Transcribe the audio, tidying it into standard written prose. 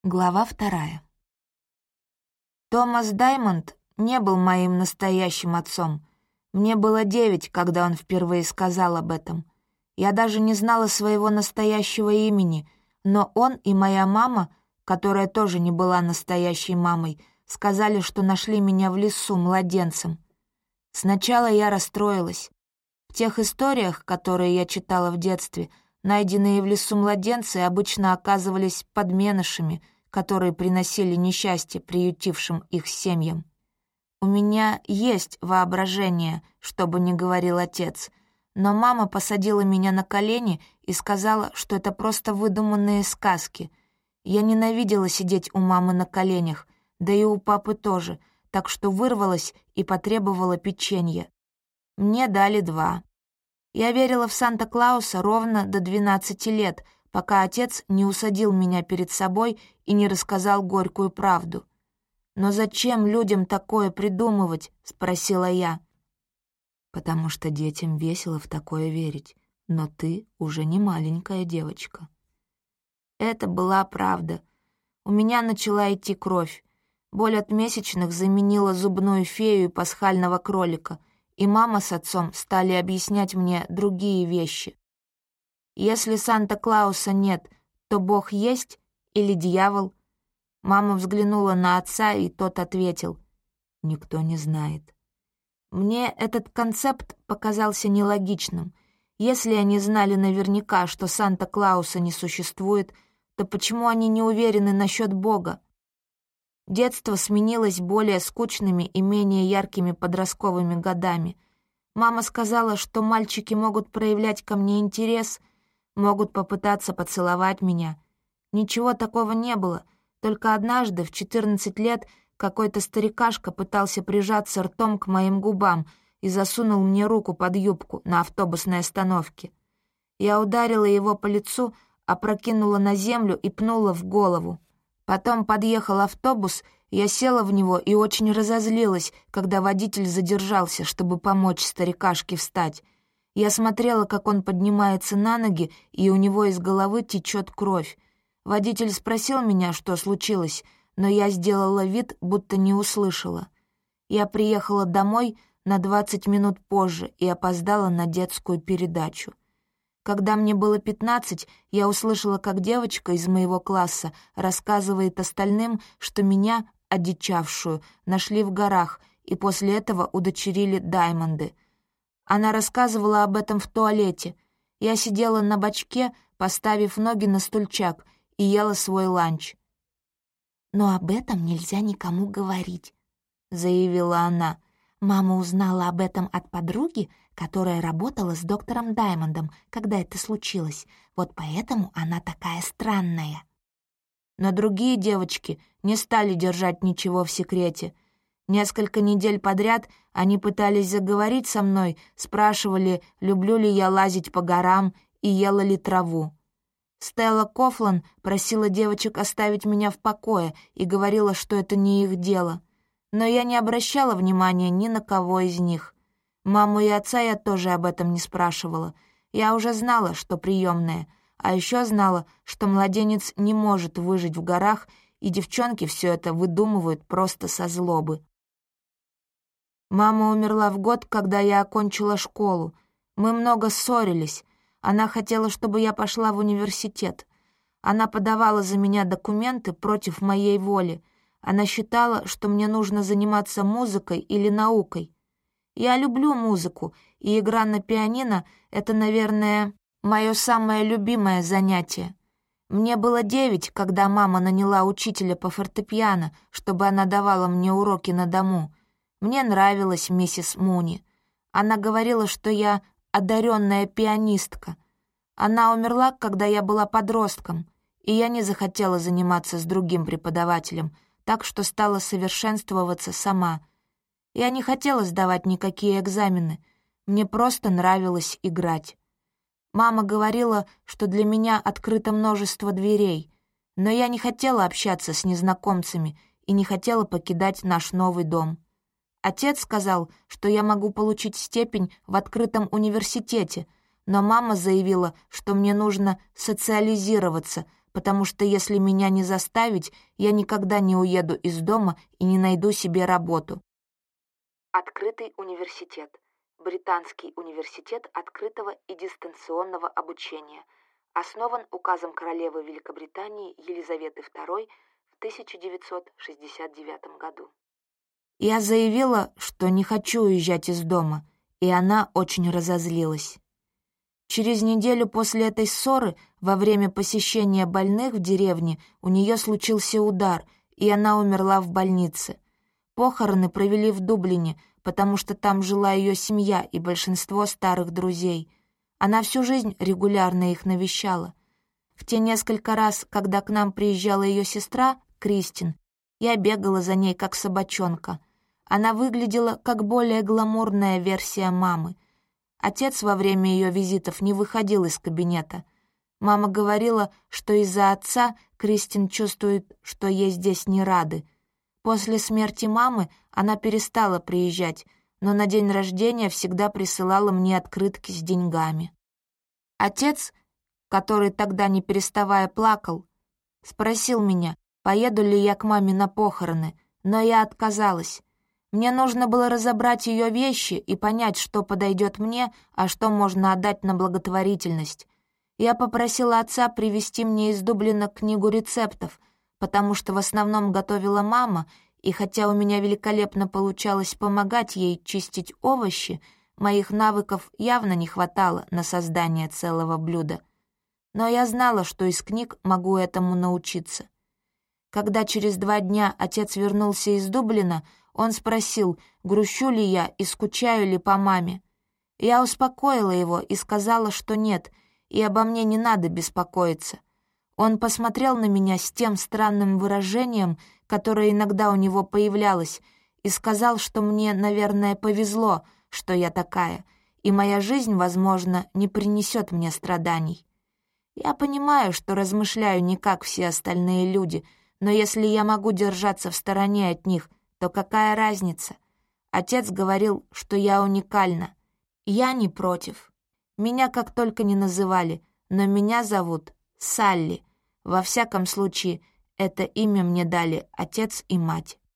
Глава 2. Томас Даймонд не был моим настоящим отцом. Мне было 9, когда он впервые сказал об этом. Я даже не знала своего настоящего имени, но он и моя мама, которая тоже не была настоящей мамой, сказали, что нашли меня в лесу младенцем. Сначала я расстроилась. В тех историях, которые я читала в детстве, найденные в лесу младенцы обычно оказывались подменышами, которые приносили несчастье приютившим их семьям. У меня есть воображение, что бы ни говорил отец, но мама посадила меня на колени и сказала, что это просто выдуманные сказки. Я ненавидела сидеть у мамы на коленях, да и у папы тоже, так что вырвалась и потребовала печенья. Мне дали 2. Я верила в Санта-Клауса ровно до 12 лет, пока отец не усадил меня перед собой и не рассказал горькую правду. «Но зачем людям такое придумывать?» — спросила я. «Потому что детям весело в такое верить, но ты уже не маленькая девочка». Это была правда. У меня начала идти кровь. Боль от месячных заменила зубную фею и пасхального кролика, и мама с отцом стали объяснять мне другие вещи. Если Санта-Клауса нет, то Бог есть или дьявол? Мама взглянула на отца, и тот ответил: «Никто не знает». Мне этот концепт показался нелогичным. Если они знали наверняка, что Санта-Клауса не существует, то почему они не уверены насчет Бога? Детство сменилось более скучными и менее яркими подростковыми годами. Мама сказала, что мальчики могут проявлять ко мне интерес, могут попытаться поцеловать меня. Ничего такого не было, только однажды в 14 лет какой-то старикашка пытался прижаться ртом к моим губам и засунул мне руку под юбку на автобусной остановке. Я ударила его по лицу, опрокинула на землю и пнула в голову. Потом подъехал автобус, я села в него и очень разозлилась, когда водитель задержался, чтобы помочь старикашке встать. Я смотрела, как он поднимается на ноги, и у него из головы течет кровь. Водитель спросил меня, что случилось, но я сделала вид, будто не услышала. Я приехала домой на 20 минут позже и опоздала на детскую передачу. Когда мне было 15, я услышала, как девочка из моего класса рассказывает остальным, что меня, одичавшую, нашли в горах и после этого удочерили Даймонды. Она рассказывала об этом в туалете. Я сидела на бочке, поставив ноги на стульчак, и ела свой ланч. «Но об этом нельзя никому говорить», — заявила она. «Мама узнала об этом от подруги, которая работала с доктором Даймондом, когда это случилось. Вот поэтому она такая странная». Но другие девочки не стали держать ничего в секрете. Несколько недель подряд они пытались заговорить со мной, спрашивали, люблю ли я лазить по горам и ела ли траву. Стелла Кофлан просила девочек оставить меня в покое и говорила, что это не их дело. Но я не обращала внимания ни на кого из них. Маму и отца я тоже об этом не спрашивала. Я уже знала, что приемная, а еще знала, что младенец не может выжить в горах, и девчонки все это выдумывают просто со злобы. Мама умерла в год, когда я окончила школу. Мы много ссорились. Она хотела, чтобы я пошла в университет. Она подавала за меня документы против моей воли. Она считала, что мне нужно заниматься музыкой или наукой. Я люблю музыку, и игра на пианино — это, наверное, мое самое любимое занятие. Мне было 9, когда мама наняла учителя по фортепиано, чтобы она давала мне уроки на дому. Мне нравилась миссис Муни. Она говорила, что я одаренная пианистка. Она умерла, когда я была подростком, и я не захотела заниматься с другим преподавателем, так что стала совершенствоваться сама. Я не хотела сдавать никакие экзамены, мне просто нравилось играть. Мама говорила, что для меня открыто множество дверей, но я не хотела общаться с незнакомцами и не хотела покидать наш новый дом. Отец сказал, что я могу получить степень в открытом университете, но мама заявила, что мне нужно социализироваться, потому что если меня не заставить, я никогда не уеду из дома и не найду себе работу. Открытый университет. Британский университет открытого и дистанционного обучения. Основан указом королевы Великобритании Елизаветы II в 1969 году. Я заявила, что не хочу уезжать из дома, и она очень разозлилась. Через неделю после этой ссоры, во время посещения больных в деревне, у нее случился удар, и она умерла в больнице. Похороны провели в Дублине, потому что там жила ее семья и большинство старых друзей. Она всю жизнь регулярно их навещала. В те несколько раз, когда к нам приезжала ее сестра, Кристин, я бегала за ней, как собачонка. Она выглядела как более гламурная версия мамы. Отец во время ее визитов не выходил из кабинета. Мама говорила, что из-за отца Кристин чувствует, что ей здесь не рады. После смерти мамы она перестала приезжать, но на день рождения всегда присылала мне открытки с деньгами. Отец, который тогда не переставая плакал, спросил меня, поеду ли я к маме на похороны, но я отказалась. Мне нужно было разобрать ее вещи и понять, что подойдет мне, а что можно отдать на благотворительность. Я попросила отца привезти мне из Дублина книгу рецептов, потому что в основном готовила мама, и хотя у меня великолепно получалось помогать ей чистить овощи, моих навыков явно не хватало на создание целого блюда. Но я знала, что из книг могу этому научиться. Когда через 2 дня отец вернулся из Дублина, он спросил, грущу ли я и скучаю ли по маме. Я успокоила его и сказала, что нет, и обо мне не надо беспокоиться. Он посмотрел на меня с тем странным выражением, которое иногда у него появлялось, и сказал, что мне, наверное, повезло, что я такая, и моя жизнь, возможно, не принесет мне страданий. Я понимаю, что размышляю не как все остальные люди, но если я могу держаться в стороне от них, то какая разница? Отец говорил, что я уникальна. Я не против. Меня как только не называли, но меня зовут Салли. Во всяком случае, это имя мне дали отец и мать.